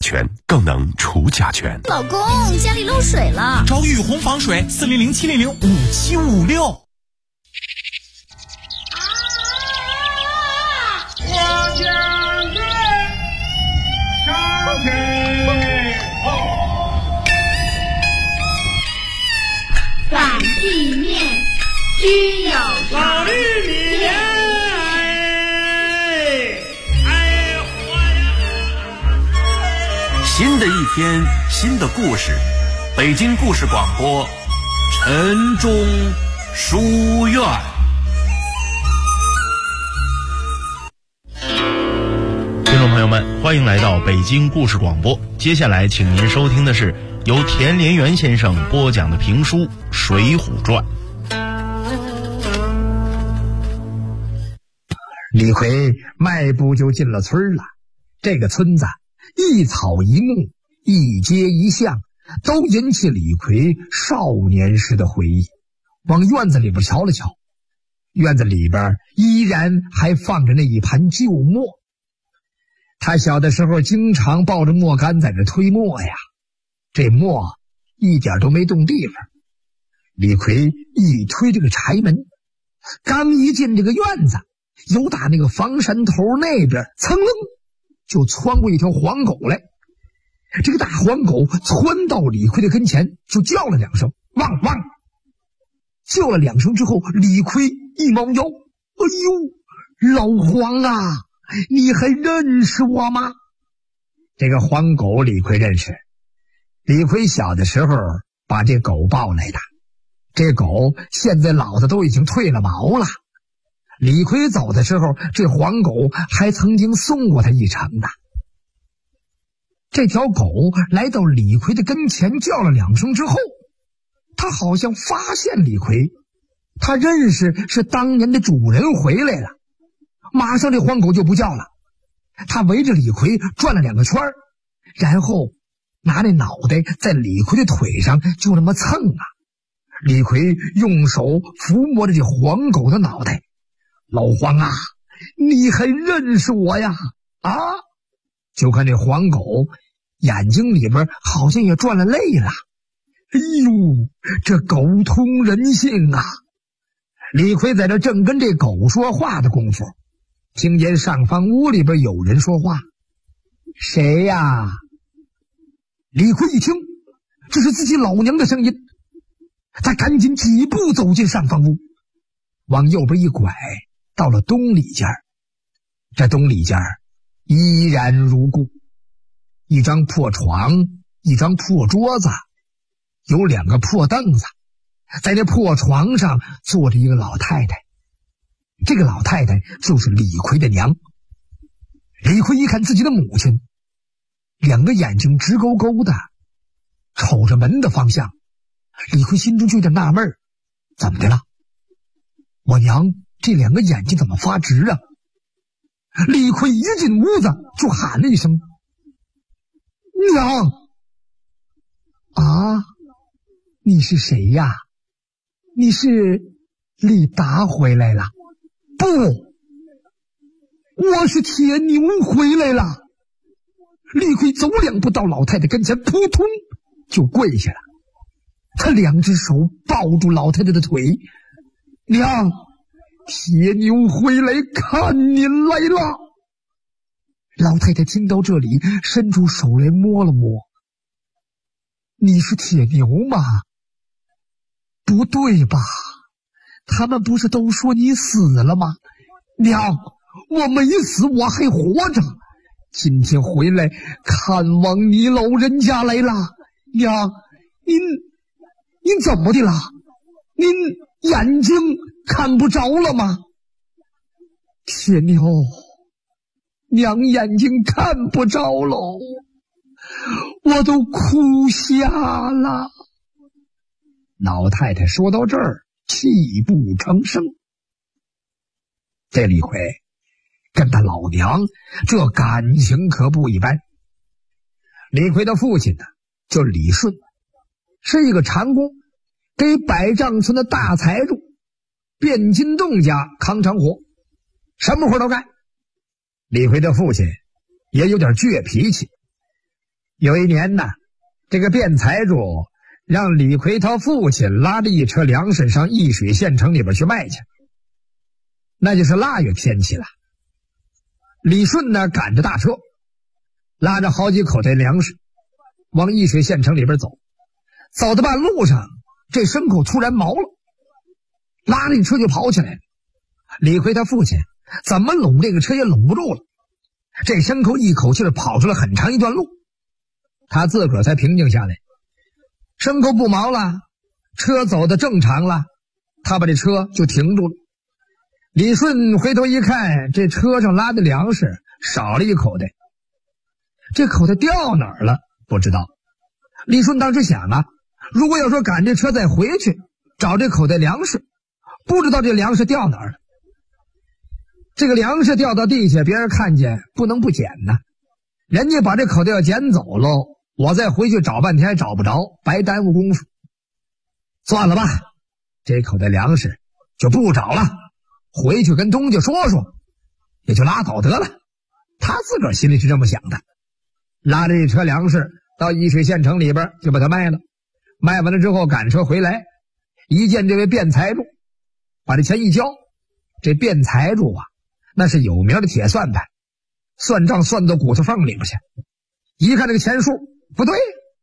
醛，更能除甲醛。 老公，家里漏水了， 找雨虹防水400-700-5756。 我将军上阵反地面须有老绿米新的一天，新的故事，北京故事广播，晨钟书院。 听众朋友们，欢迎来到北京故事广播。接下来，请您收听的是由田连元先生播讲的评书《水浒传》。 李逵迈步就进了村了。这个村子一草一木，一街一巷，都引起李逵少年时的回忆。往院子里边瞧了瞧，院子里边依然还放着那一盘旧磨。他小的时候经常抱着磨杆在这推磨呀，这磨一点都没动地方。李逵一推这个柴门，刚一进这个院子，由打那个房山头那边噌楞就窜过一条黄狗来。这个大黄狗窜到李逵的跟前，就叫了两声，汪汪！叫了两声之后，李逵一猫腰，哎呦，老黄啊，你还认识我吗？这个黄狗李逵认识，李逵小的时候把这狗抱来的，这狗现在老的都已经褪了毛了。李逵走的时候，这黄狗还曾经送过他一程的。这条狗来到李逵的跟前，叫了两声之后，他好像发现李逵，他认识是当年的主人回来了。马上这黄狗就不叫了，他围着李逵转了两个圈，然后拿那脑袋在李逵的腿上就那么蹭啊。李逵用手抚摸着这黄狗的脑袋，老黄啊，你还认识我呀？啊！就看这黄狗眼睛里边好像也转了泪了。哎呦，这狗通人性啊！李逵在这正跟这狗说话的功夫，听见上房屋里边有人说话。谁呀？李逵一听，这是自己老娘的声音，他赶紧几步走进上房屋，往右边一拐，到了东里间。这东里间依然如故，一张破床，一张破桌子，有两个破凳子，在这破床上坐着一个老太太。这个老太太就是李逵的娘。李逵一看自己的母亲，两个眼睛直勾勾的瞅着门的方向，李逵心中就有点纳闷，怎么的了？我娘这两个眼睛怎么发直啊？李逵一进屋子就喊了一声，娘！啊，你是谁呀？你是李达回来了？不，我是铁牛回来了。李逵走两步到老太太跟前，扑通就跪下了。他两只手抱住老太太的腿，娘，铁牛回来看您来了。老太太听到这里，伸出手来摸了摸。你是铁牛吗？不对吧？他们不是都说你死了吗？娘，我没死，我还活着。今天回来看望你老人家来了。娘，您怎么的了？您眼睛看不着了吗？铁牛，娘眼睛看不着喽，我都哭瞎了。老太太说到这儿，泣不成声。这李逵跟他老娘这感情可不一般。李逵的父亲呢，叫李顺，是一个长工，给百丈村的大财主卞金洞家扛长活，什么活都干。李逵的父亲也有点倔脾气， 有一年呢，这个卞财主让李逵他父亲拉着一车粮食上易水县城里边去卖去，那就是腊月天气了。李顺呢赶着大车，拉着好几口袋粮食往易水县城里边走，走到半路上，这牲口突然毛了，拉着一车就跑起来了。李逵他父亲怎么拢这个车也拢不住了，这牲口一口气儿跑出了很长一段路，他自个儿才平静下来。牲口不毛了，车走得正常了，他把这车就停住了。李顺回头一看，这车上拉的粮食少了一口袋，这口袋掉哪儿了不知道。李顺当时想啊，如果要说赶这车再回去找这口袋粮食，不知道这粮食掉哪儿了。这个粮食掉到地下，别人看见不能不捡呢，人家把这口袋要捡走喽，我再回去找半天还找不着，白耽误功夫。算了吧，这口袋粮食就不找了，回去跟东家说说也就拉倒得了。他自个儿心里是这么想的，拉着一车粮食到易水县城里边就把它卖了。卖完了之后赶车回来，一见这位卞财主，把这钱一交。这卞财主啊，那是有名的铁算盘，算账算到骨头缝里边去。一看这个钱数不对，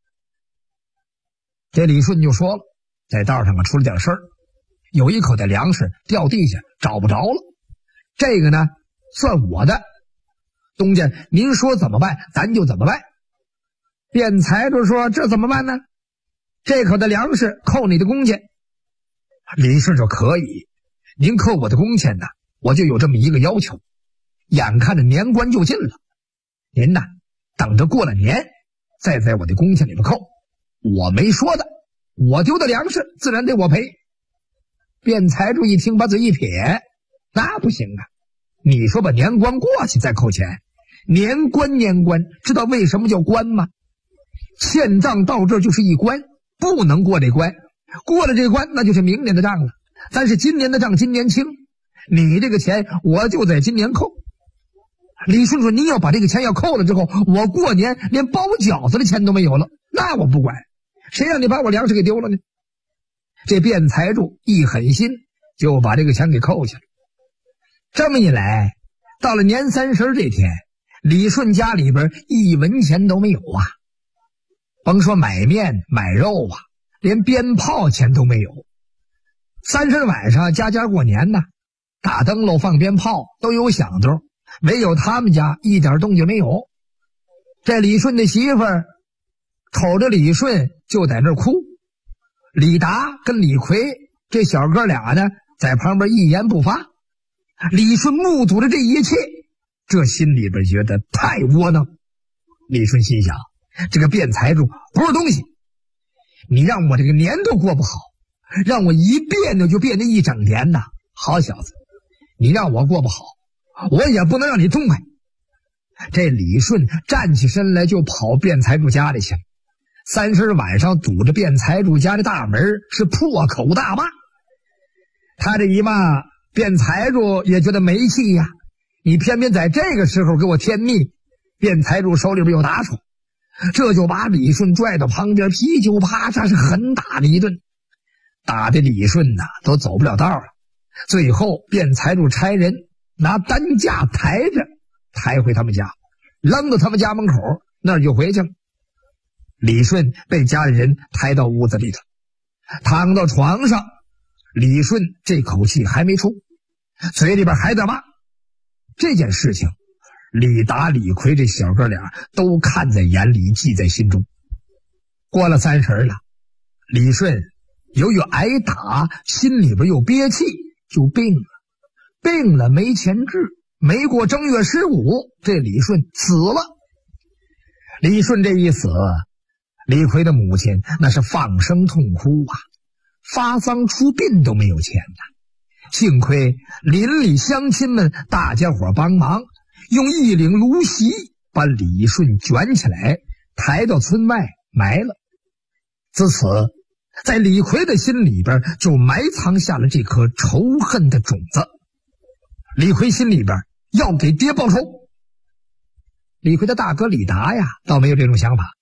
这李顺就说了，在道上出了点事儿，有一口袋粮食掉地下找不着了，这个呢算我的，东家您说怎么办咱就怎么办。卞财主说这怎么办呢？这口袋粮食扣你的工钱。李顺说可以，您扣我的工钱呢，我就有这么一个要求，眼看着年关就近了，您呢等着过了年再在我的工钱里边扣，我没说的，我丢的粮食自然得我赔。卞财主一听把嘴一撇，那不行啊，你说把年关过去再扣钱，年关知道为什么叫关吗？欠账到这儿就是一关，不能过这关，过了这关那就是明年的账了，但是今年的账今年清，你这个钱我就在今年扣。李顺说您要把这个钱要扣了之后，我过年连包饺子的钱都没有了，那我不管，谁让你把我粮食给丢了呢？这卞财主一狠心就把这个钱给扣下了。这么一来，到了年30这天，李顺家里边一文钱都没有啊，甭说买面买肉啊，连鞭炮钱都没有。30晚上家家过年呢，打灯笼放鞭炮都有响头，唯有他们家一点动静没有。这李顺的媳妇儿瞅着李顺就在那儿哭，李达跟李逵这小哥俩呢在旁边一言不发。李顺目睹着这一切，这心里边觉得太窝囊。李顺心想，这个卞财主不是东西，你让我这个年都过不好，让我一别扭就别扭一整年呐。好小子，你让我过不好，我也不能让你痛快。这李顺站起身来就跑卞财主家里去了。30晚上堵着卞财主家的大门，是破口大骂。他这一骂，卞财主也觉得没气呀，你偏偏在这个时候给我添腻。卞财主手里边有打手，这就把李顺拽到旁边，噼里啪嚓是狠打了一顿，打的李顺呐都走不了道了。最后卞财主差人拿担架抬回他们家，扔到他们家门口，那儿就回去了。李顺被家里人抬到屋子里头，躺到床上，李顺这口气还没出，嘴里边还在骂。这件事情李达李逵这小哥俩都看在眼里，记在心中。过了30了，李顺由于挨打，心里边又憋气，就病了没钱治。没过正月15，这李顺死了。李顺这一死，李逵的母亲那是放声痛哭啊，发丧出殡都没有钱呐。幸亏邻里乡亲们大家伙帮忙，用一领芦席把李顺卷起来，抬到村外埋了。自此在李逵的心里边就埋藏下了这颗仇恨的种子。李逵心里边要给爹报仇。李逵的大哥李达呀倒没有这种想法，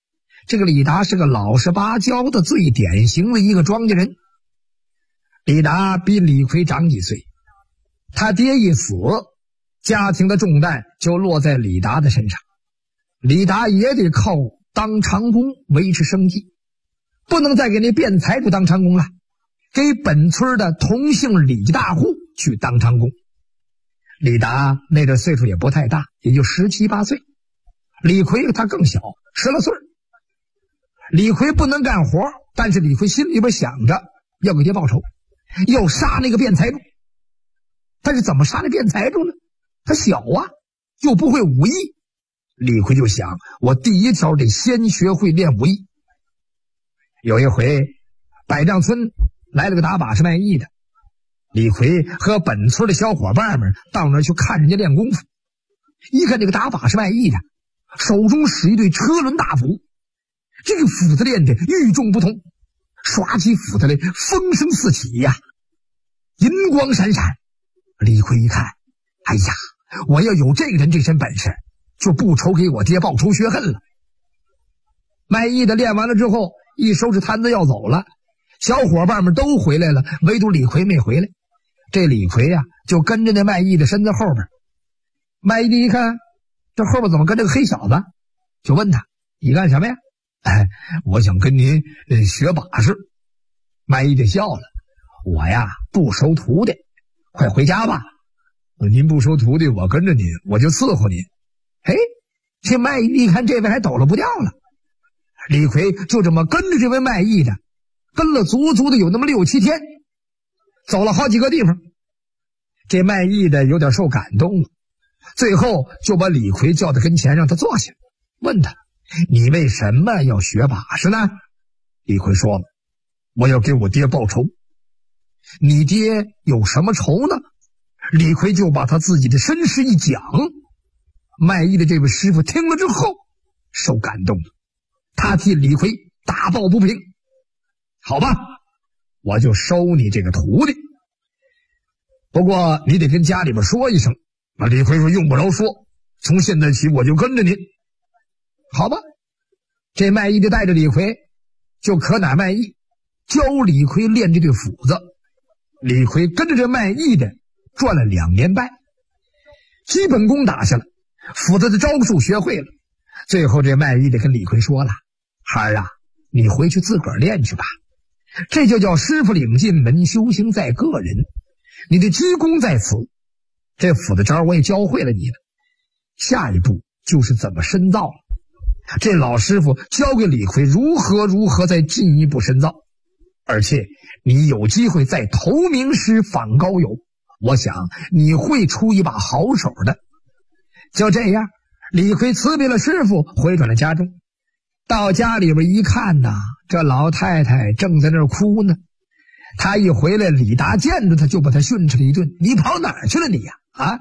这个李达是个老实巴交的最典型的一个庄稼人。李达比李逵长几岁，他爹一死，家庭的重担就落在李达的身上。李达也得靠当长工维持生计，不能再给那辩财主当长工了，给本村的同姓李大户去当长工。李达那阵岁数也不太大，也就17、18岁。李逵他更小，10来岁。李逵不能干活，但是李逵心里边想着要给爹报仇，要杀那个辩财主。但是怎么杀那辩财主呢？他小啊，又不会武艺。李逵就想，我第一条得先学会练武艺。有一回，百丈村来了个打把式卖艺的，李逵和本村的小伙伴们到那儿去看人家练功夫。一看这个打把式卖艺的，手中使一对车轮大斧，这个斧子练得与众不同，耍起斧子来风声四起呀，银光闪闪。李逵一看，哎呀，我要有这个人这身本事，就不愁给我爹报仇雪恨了。卖艺的练完了之后，一收拾摊子要走了，小伙伴们都回来了，唯独李逵没回来。这李逵呀，就跟着那卖艺的身子后边。卖艺的一看，这后边怎么跟这个黑小子，就问他，你干什么呀？我想跟您学把式。卖艺的笑了，我呀不收徒弟，快回家吧。您不收徒弟，我跟着您，我就伺候您。嘿，这卖艺一看这位还抖了不掉了。李逵就这么跟着这位卖艺的，跟了足足的有那么6、7天，走了好几个地方。这卖艺的有点受感动了，最后就把李逵叫到跟前，让他坐下，问他，你为什么要学把式呢？李逵说了，我要给我爹报仇。你爹有什么仇呢？李逵就把他自己的身世一讲。卖艺的这位师傅听了之后受感动了，他替李逵打抱不平。好吧，我就收你这个徒弟，不过你得跟家里边说一声。李逵说，用不着说，从现在起我就跟着您。好吧，这卖艺的带着李逵就可哪卖艺，教李逵练这对斧子。李逵跟着这卖艺的转了2年半，基本功打下了，斧子的招数学会了。最后这卖艺的跟李逵说了，孩儿啊，你回去自个儿练去吧，这就叫师傅领进门，修行在个人，你的基功在此，这斧子招我也教会了你了，下一步就是怎么深造了。这老师傅教给李逵如何再进一步深造，而且你有机会在投名师访高友，我想你会出一把好手的。就这样，李逵辞别了师傅，回转了家中。到家里边一看呐，这老太太正在那儿哭呢。他一回来，李达见着他就把他训斥了一顿，你跑哪儿去了你呀？啊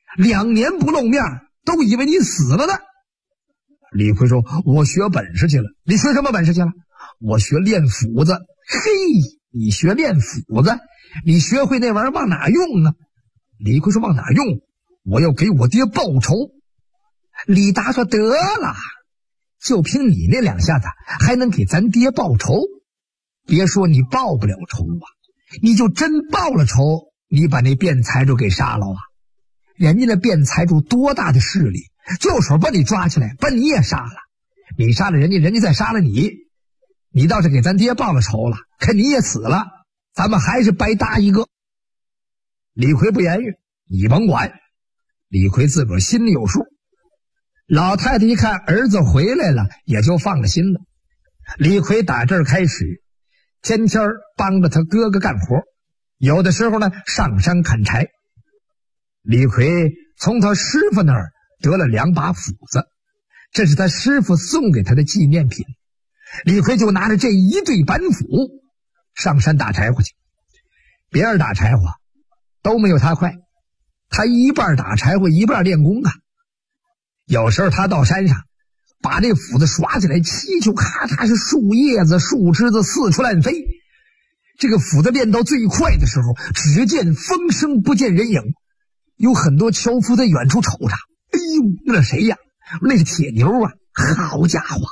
，2年不露面，都以为你死了呢。李逵说，我学本事去了。你学什么本事去了？我学练斧子。嘿，你学练斧子，你学会那玩意儿往哪用呢？李逵说，往哪用？我要给我爹报仇。李达说，得了，就凭你那2下子还能给咱爹报仇？别说你报不了仇啊，你就真报了仇，你把那辩财主给杀了啊，人家那辩财主多大的势力，就手把你抓起来，把你也杀了。你杀了人家，人家再杀了你，你倒是给咱爹报了仇了，可你也死了，咱们还是白搭一个。李逵不言语，你甭管。李逵自个儿心里有数。老太太一看儿子回来了，也就放了心了。李逵打这儿开始，天天帮着他哥哥干活，有的时候呢上山砍柴。李逵从他师傅那儿得了2把斧子，这是他师傅送给他的纪念品。李逵就拿着这一对板斧上山打柴火去。别人打柴火都没有他快，他一半打柴火一半练功啊。有时候他到山上把这斧子耍起来，气球咔嚓是树叶子树枝子四处乱飞。这个斧子练到最快的时候，只见风声不见人影，有很多樵夫在远处瞅着，哎呦，那谁呀？那是铁牛啊！好家伙，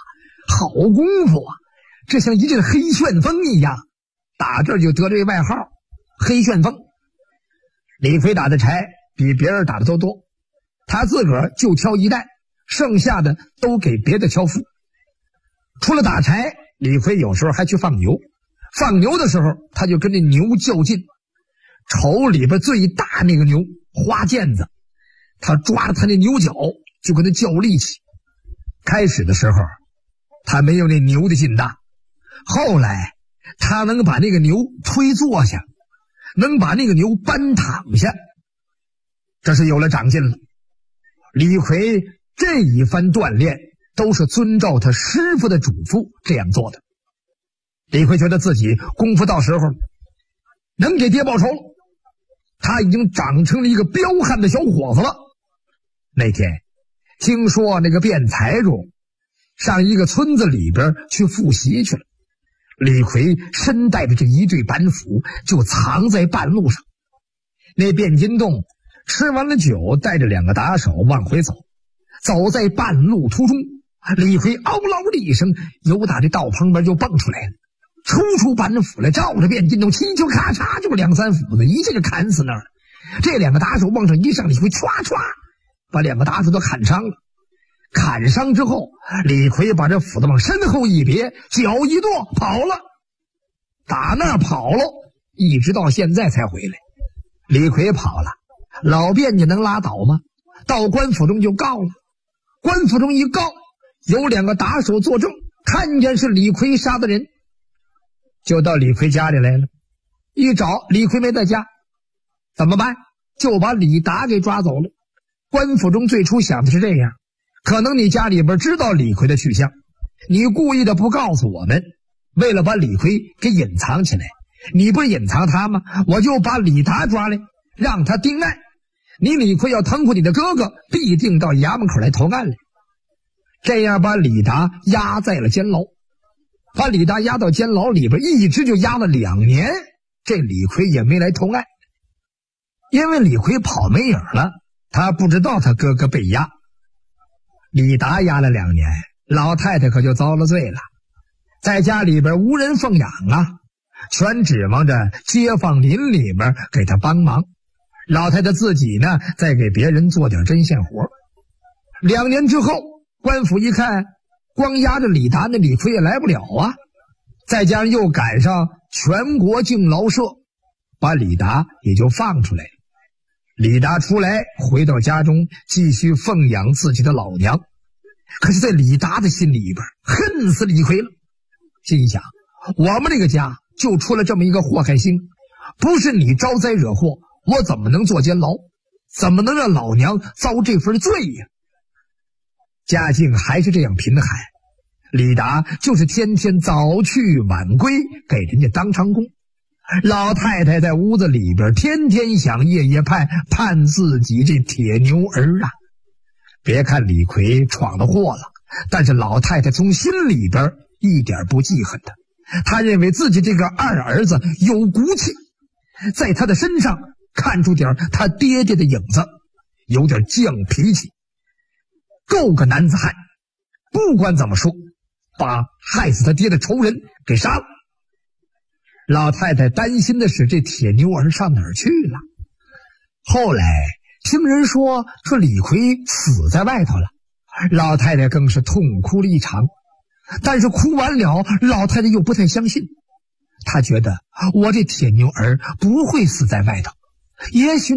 好功夫啊，这像一阵黑旋风一样，打这儿就得这外号黑旋风。李逵打的柴比别人打的都多，他自个儿就挑一担，剩下的都给别的挑夫。除了打柴，李逵有时候还去放牛。放牛的时候，他就跟这牛较劲，瞅里边最大那个牛花毽子，他抓着他那牛角就跟他较力气。开始的时候他没有那牛的劲大，后来他能把那个牛推坐下，能把那个牛搬躺下，这是有了长进了。李逵这一番锻炼都是遵照他师傅的嘱咐这样做的。李逵觉得自己功夫到时候能给爹报仇了，他已经长成了一个彪悍的小伙子了。那天听说那个卞财主上一个村子里边去复习去了，李逵身带着这一对板斧就藏在半路上。那卞金洞吃完了酒，带着2个打手往回走，走在半路途中，李逵嗷嗷的一声由打这道旁边就蹦出来了，抽出板斧来，照着卞金洞七球咔嚓就2、3斧子一下就砍死那儿了。这2个打手往上一上，李逵唰唰把2个打手都砍伤了。砍伤之后，李逵把这斧子往身后一别，脚一跺跑了。打那跑了，一直到现在才回来。李逵跑了，老卞家能拉倒吗？到官府中就告了。官府中一告，有2个打手作证，看见是李逵杀的人，就到李逵家里来了。一找李逵没在家，怎么办？就把李达给抓走了。官府中最初想的是这样，可能你家里边知道李逵的去向，你故意的不告诉我们，为了把李逵给隐藏起来。你不是隐藏他吗？我就把李达抓来，让他定案。你李逵要腾出你的哥哥，必定到衙门口来投案来。这样把李达押在了监牢，把李达押到监牢里边，一直就押了2年。这李逵也没来投案，因为李逵跑没影了，他不知道他哥哥被押。李达押了2年，老太太可就遭了罪了，在家里边无人奉养啊，全指望着街坊邻里边给他帮忙。老太太自己呢，再给别人做点针线活。2年之后，官府一看，光押着李达，那李逵也来不了啊，再加上又赶上全国敬老社，把李达也就放出来了。李达出来，回到家中继续奉养自己的老娘。可是在李达的心里边恨死李逵了，心想我们这个家就出了这么一个祸害星，不是你招灾惹祸，我怎么能坐监牢？怎么能让老娘遭这份罪呀？家境还是这样贫寒，李达就是天天早去晚归，给人家当长工。老太太在屋子里边天天想，夜夜盼，盼自己这铁牛儿啊。别看李逵闯了祸了，但是老太太从心里边一点不记恨他，她认为自己这个二儿子有骨气，在他的身上看出点他爹爹的影子，有点犟脾气，够个男子汉。不管怎么说，把害死他爹的仇人给杀了。老太太担心的是这铁牛儿上哪儿去了。后来听人说李逵死在外头了，老太太更是痛哭了一场。但是哭完了，老太太又不太相信，她觉得我这铁牛儿不会死在外头，也许